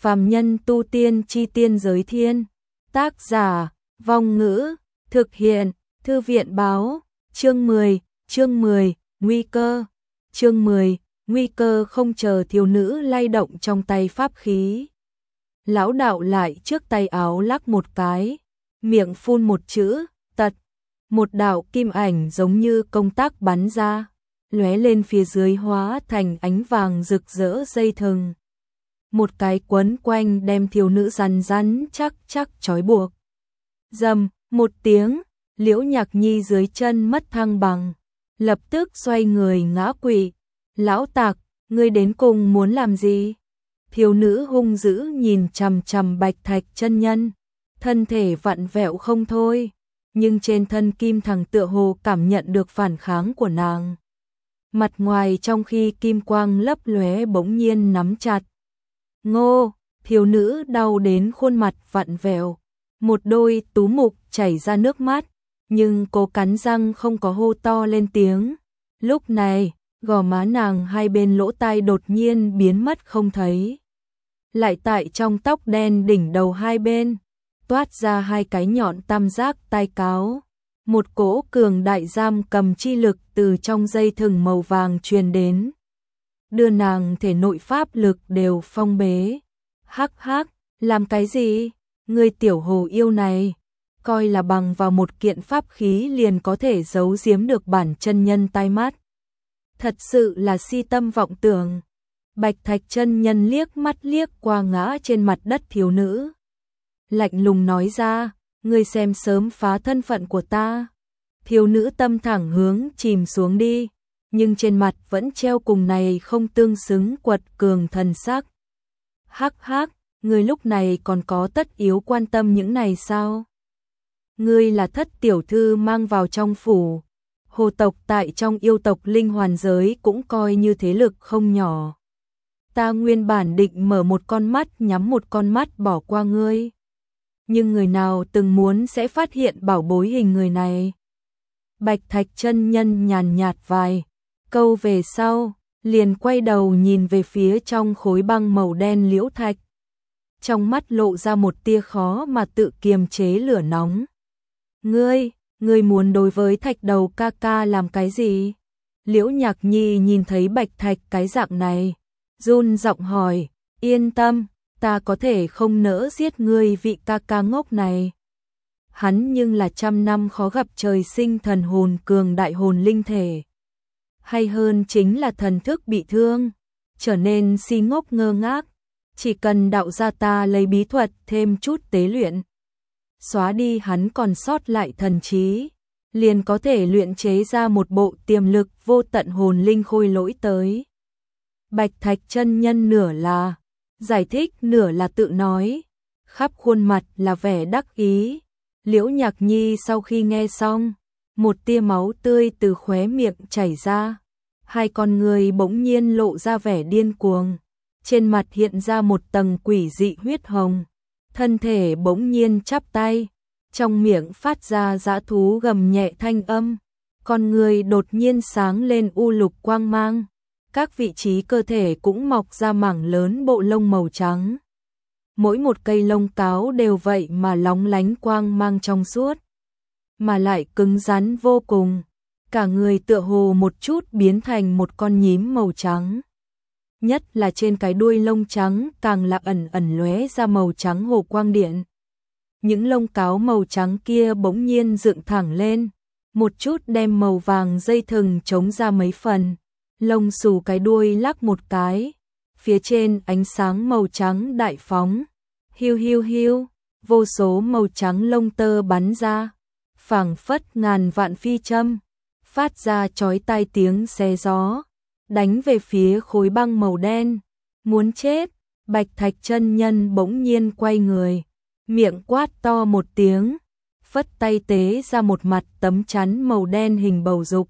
Phàm nhân tu tiên chi tiên giới thiên. Tác giả, Vong Ngữ, thực hiện, Thư viện báo, chương 10, nguy cơ, chương 10, nguy cơ. Không chờ thiếu nữ lay động trong tay pháp khí. Lão đạo lại trước tay áo lắc một cái, miệng phun một chữ, tật. Một đạo kim ảnh giống như công tắc bắn ra, lóe lên phía dưới hóa thành ánh vàng rực rỡ dây thừng. Một cái quấn quanh đem thiếu nữ rắn rắn chắc trói buộc. Rầm, một tiếng, Liễu Nhạc Nhi dưới chân mất thăng bằng, lập tức xoay người ngã quỵ. Lão tặc, ngươi đến cùng muốn làm gì? Thiếu nữ hung dữ nhìn chằm chằm Bạch Thạch chân nhân, thân thể vặn vẹo không thôi, nhưng trên thân Kim Thằng tựa hồ cảm nhận được phản kháng của nàng. Mặt ngoài trong khi kim quang lấp lóe bỗng nhiên nắm chặt. Ngô, thiếu nữ đau đến khuôn mặt vặn vẹo, một đôi tú mục chảy ra nước mắt, nhưng cô cắn răng không có hô to lên tiếng. Lúc này, gò má nàng hai bên lỗ tai đột nhiên biến mất không thấy. Lại tại trong tóc đen đỉnh đầu hai bên, toát ra hai cái nhọn tam giác tai cáo. Một cỗ cường đại giam cầm chi lực từ trong dây thừng màu vàng truyền đến, đưa nàng thể nội pháp lực đều phong bế. Hắc hắc, làm cái gì? Ngươi tiểu hồ yêu này, coi là bằng vào một kiện pháp khí liền có thể giấu giếm được bản chân nhân tai mắt. Thật sự là si tâm vọng tưởng. Bạch Thạch chân nhân liếc qua ngã trên mặt đất thiếu nữ, lạnh lùng nói ra, ngươi xem sớm phá thân phận của ta. Thiếu nữ tâm thẳng hướng chìm xuống đi, nhưng trên mặt vẫn treo cùng này không tương xứng quật cường thần sắc. Hắc hắc, ngươi lúc này còn có tất yếu quan tâm những này sao? Ngươi là thất tiểu thư mang vào trong phủ, hồ tộc tại trong yêu tộc linh hoàn giới cũng coi như thế lực không nhỏ. Ta nguyên bản định mở một con mắt nhắm một con mắt bỏ qua ngươi, nhưng người nào từng muốn sẽ phát hiện bảo bối hình người này. Bạch Thạch chân nhân nhàn nhạt vài câu về sau, liền quay đầu nhìn về phía trong khối băng màu đen liễu thạch. Trong mắt lộ ra một tia khó mà tự kiềm chế lửa nóng. Ngươi muốn đối với Thạch đầu ca ca làm cái gì? Liễu Nhạc Nhi nhìn thấy Bạch Thạch cái dạng này, run giọng hỏi, yên tâm, ta có thể không nỡ giết ngươi vị ca ca ngốc này. Hắn nhưng là trăm năm khó gặp trời sinh thần hồn cường đại hồn linh thể. Hay hơn chính là thần thức bị thương, trở nên si ngốc ngơ ngác. Chỉ cần đạo gia ta lấy bí thuật thêm chút tế luyện, xóa đi hắn còn sót lại thần trí, liền có thể luyện chế ra một bộ tiềm lực vô tận hồn linh khôi lỗi tới. Bạch Thạch chân nhân nửa là giải thích nửa là tự nói, khắp khuôn mặt là vẻ đắc ý. Liễu Nhạc Nhi sau khi nghe xong, một tia máu tươi từ khóe miệng chảy ra, hai con người bỗng nhiên lộ ra vẻ điên cuồng, trên mặt hiện ra một tầng quỷ dị huyết hồng, thân thể bỗng nhiên chắp tay, trong miệng phát ra dã thú gầm nhẹ thanh âm, con người đột nhiên sáng lên u lục quang mang, các vị trí cơ thể cũng mọc ra mảng lớn bộ lông màu trắng. Mỗi một cây lông cáo đều vậy mà lóng lánh quang mang trong suốt, mà lại cứng rắn vô cùng, cả người tựa hồ một chút biến thành một con nhím màu trắng. Nhất là trên cái đuôi lông trắng càng là ẩn lóe ra màu trắng hồ quang điện. Những lông cáo màu trắng kia bỗng nhiên dựng thẳng lên, một chút đem màu vàng dây thừng chống ra mấy phần, lông xù cái đuôi lắc một cái, phía trên ánh sáng màu trắng đại phóng. Hiu hiu hiu, vô số màu trắng lông tơ bắn ra, phảng phất ngàn vạn phi châm, phát ra chói tai tiếng xé gió, đánh về phía khối băng màu đen. Muốn chết, Bạch Thạch chân nhân bỗng nhiên quay người, miệng quát to một tiếng, phất tay tế ra một mặt tấm chắn màu đen hình bầu dục,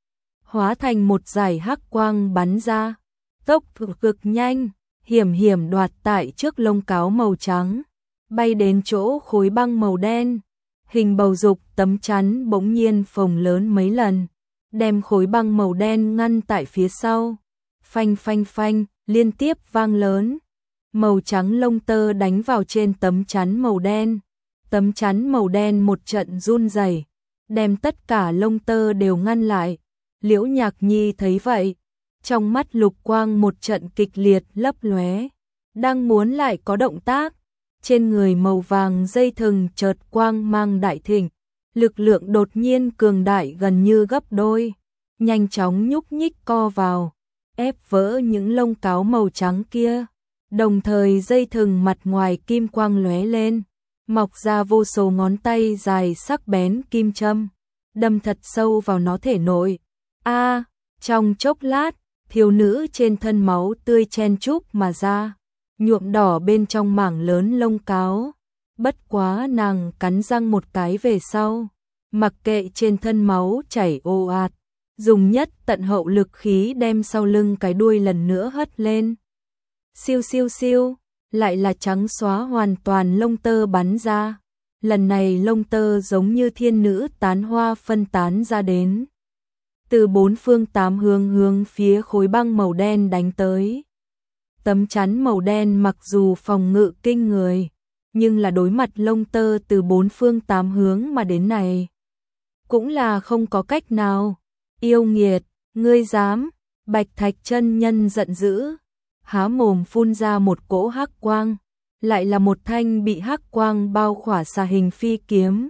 hóa thành một dải hắc quang bắn ra, tốc độ cực nhanh, hiểm đoạt tại trước lông cáo màu trắng, bay đến chỗ khối băng màu đen. Hình bầu dục tấm chắn bỗng nhiên phồng lớn mấy lần, đem khối băng màu đen ngăn tại phía sau. Phanh phanh phanh, liên tiếp vang lớn. màu trắng lông tơ đánh vào trên tấm chắn màu đen. Tấm chắn màu đen một trận run rẩy, đem tất cả lông tơ đều ngăn lại. Liễu Nhạc Nhi thấy vậy, trong mắt lục quang một trận kịch liệt lấp lóe, đang muốn lại có động tác, trên người màu vàng dây thừng chợt quang mang đại thịnh, lực lượng đột nhiên cường đại gần như gấp đôi, nhanh chóng nhúc nhích co vào, ép vỡ những lông cáo màu trắng kia. Đồng thời dây thừng mặt ngoài kim quang lóe lên, mọc ra vô số ngón tay dài sắc bén kim châm, đâm thật sâu vào nó thể nội. Trong chốc lát, thiếu nữ trên thân máu tươi chen chúc mà ra, nhuộm đỏ bên trong mảng lớn lông cáo. Bất quá nàng cắn răng một cái về sau, mặc kệ trên thân máu chảy ồ ạt, dùng nhất tận hậu lực khí đem sau lưng cái đuôi lần nữa hất lên. Siêu siêu siêu, lại là trắng xóa hoàn toàn lông tơ bắn ra. Lần này lông tơ giống như thiên nữ tán hoa phân tán ra đến, từ bốn phương tám hướng hướng phía khối băng màu đen đánh tới. Tấm chắn màu đen mặc dù phòng ngự kinh người, nhưng là đối mặt lông tơ từ bốn phương tám hướng mà đến này, cũng là không có cách nào. Yêu nghiệt, ngươi dám? Bạch Thạch chân nhân giận dữ, há mồm phun ra một cỗ hắc quang, lại là một thanh bị hắc quang bao khỏa xà hình phi kiếm,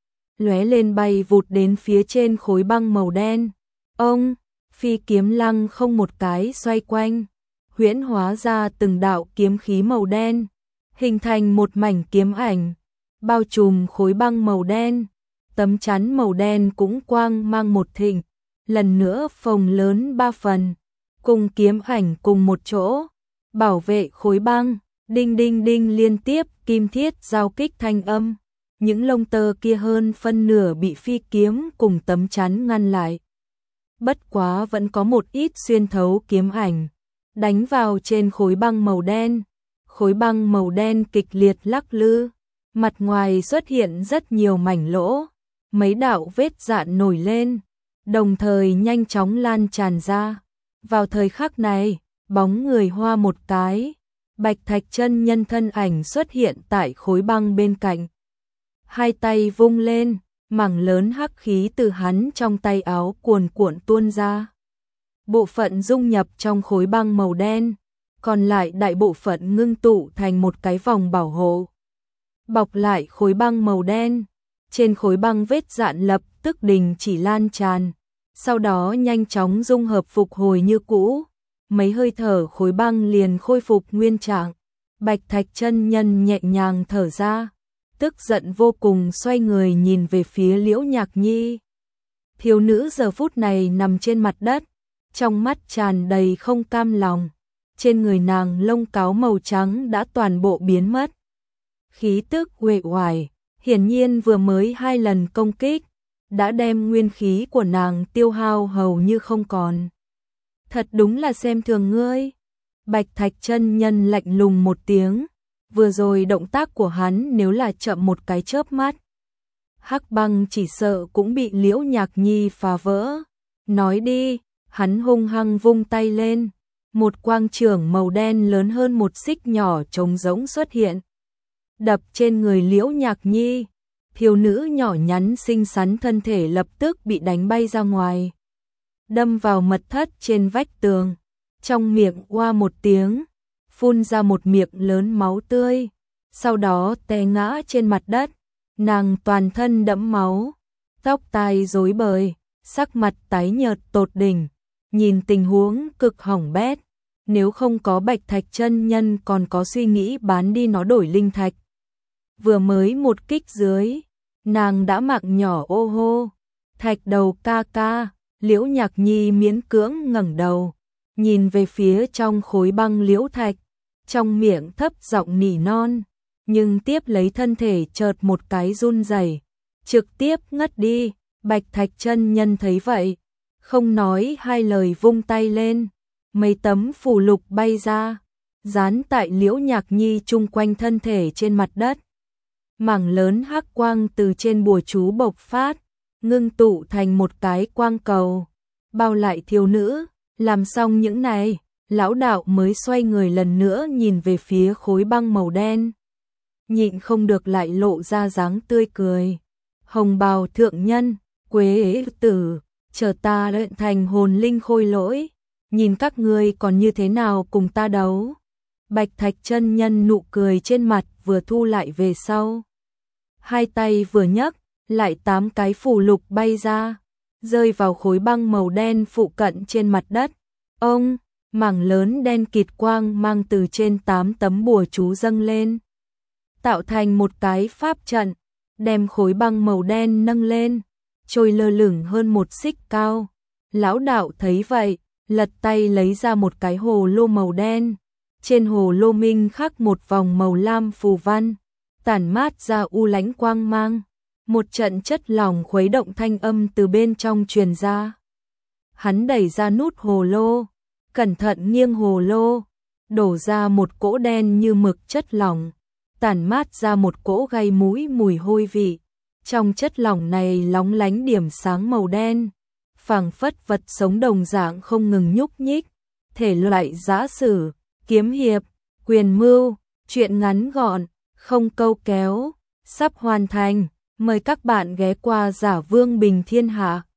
lóe lên bay vụt đến phía trên khối băng màu đen. Ông, phi kiếm lăng không một cái xoay quanh, huyễn hóa ra từng đạo kiếm khí màu đen, hình thành một mảnh kiếm ảnh, bao trùm khối băng màu đen. Tấm chắn màu đen cũng quang mang một thịnh, lần nữa phồng lớn 3 phần, cùng kiếm ảnh cùng một chỗ, bảo vệ khối băng. Đinh đinh đinh liên tiếp kim thiết giao kích thanh âm, những lông tơ kia hơn phân nửa bị phi kiếm cùng tấm chắn ngăn lại. Bất quá vẫn có một ít xuyên thấu kiếm ảnh, đánh vào trên khối băng màu đen. Khối băng màu đen kịch liệt lắc lư, mặt ngoài xuất hiện rất nhiều mảnh lỗ, mấy đạo vết dạn nổi lên, đồng thời nhanh chóng lan tràn ra. Vào thời khắc này, bóng người hoa một cái, Bạch Thạch chân nhân thân ảnh xuất hiện tại khối băng bên cạnh. Hai tay vung lên, mảng lớn hắc khí từ hắn trong tay áo cuồn cuộn tuôn ra. Bộ phận dung nhập trong khối băng màu đen, còn lại đại bộ phận ngưng tụ thành một cái vòng bảo hộ, bọc lại khối băng màu đen. Trên khối băng vết dạn lập tức đình chỉ lan tràn, sau đó nhanh chóng dung hợp phục hồi như cũ. Mấy hơi thở khối băng liền khôi phục nguyên trạng. Bạch Thạch chân nhân nhẹ nhàng thở ra, tức giận vô cùng xoay người nhìn về phía Liễu Nhạc Nhi. Thiếu nữ giờ phút này nằm trên mặt đất, trong mắt tràn đầy không cam lòng. Trên người nàng lông cáo màu trắng đã toàn bộ biến mất, khí tức uể oải, hiển nhiên vừa mới 2 lần công kích đã đem nguyên khí của nàng tiêu hao hầu như không còn. Thật đúng là xem thường ngươi. Bạch Thạch chân nhân lạnh lùng một tiếng, vừa rồi động tác của hắn nếu là chậm một cái chớp mắt, hắc băng chỉ sợ cũng bị Liễu Nhạc Nhi phá vỡ. Nói đi, hắn hung hăng vung tay lên, một quang chưởng màu đen lớn hơn một xích nhỏ trống rỗng xuất hiện, đập trên người Liễu Nhạc Nhi. Thiếu nữ nhỏ nhắn xinh xắn thân thể lập tức bị đánh bay ra ngoài, đâm vào mật thất trên vách tường, trong miệng oa một tiếng, phun ra một miệng lớn máu tươi, sau đó té ngã trên mặt đất. Nàng toàn thân đẫm máu, tóc tai rối bời, sắc mặt tái nhợt tột đỉnh, nhìn tình huống cực hỏng bét. Nếu không có Bạch Thạch chân nhân còn có suy nghĩ bán đi nó đổi linh thạch. Vừa mới một kích dưới, nàng đã mạng nhỏ ô hô. Thạch đầu ca ca. Liễu Nhạc Nhi miễn cưỡng ngẩng đầu, nhìn về phía trong khối băng liễu thạch, trong miệng thấp giọng nỉ non, nhưng tiếp lấy thân thể chợt một cái run rẩy, trực tiếp ngất đi. Bạch Thạch chân nhân thấy vậy, không nói hai lời vung tay lên, mấy tấm phù lục bay ra, dán tại Liễu Nhạc Nhi chung quanh thân thể trên mặt đất. Mảng lớn hắc quang từ trên bùa chú bộc phát, ngưng tụ thành một cái quang cầu, bao lại thiếu nữ. Làm xong những này, lão đạo mới xoay người lần nữa nhìn về phía khối băng màu đen. Nhịn không được lại lộ ra dáng tươi cười. Hồng bào thượng nhân, Quế tử, chờ ta luyện thành hồn linh khôi lỗi, nhìn các ngươi còn như thế nào cùng ta đấu. Bạch Thạch chân nhân nụ cười trên mặt vừa thu lại về sau. Hai tay vừa nhấc, lại 8 cái phù lục bay ra, rơi vào khối băng màu đen phụ cận trên mặt đất. Ông, mảng lớn đen kịt quang mang từ trên 8 tấm bùa chú dâng lên, tạo thành một cái pháp trận, đem khối băng màu đen nâng lên, trôi lơ lửng hơn 1 xích cao. Lão đạo thấy vậy, lật tay lấy ra một cái hồ lô màu đen, trên hồ lô minh khắc một vòng màu lam phù văn, tản mát ra u lánh quang mang. Một trận chất lỏng khuấy động thanh âm từ bên trong truyền ra. Hắn đẩy ra nút hồ lô, cẩn thận nghiêng hồ lô, đổ ra một cỗ đen như mực chất lỏng, tản mát ra một cỗ gây mũi mùi hôi vị. Trong chất lỏng này lóng lánh điểm sáng màu đen, phảng phất vật sống đồng dạng không ngừng nhúc nhích. Thể loại giã sử, kiếm hiệp, quyền mưu, truyện ngắn gọn, không câu kéo, sắp hoàn thành. Mời các bạn ghé qua Giả Vương Bình Thiên Hạ.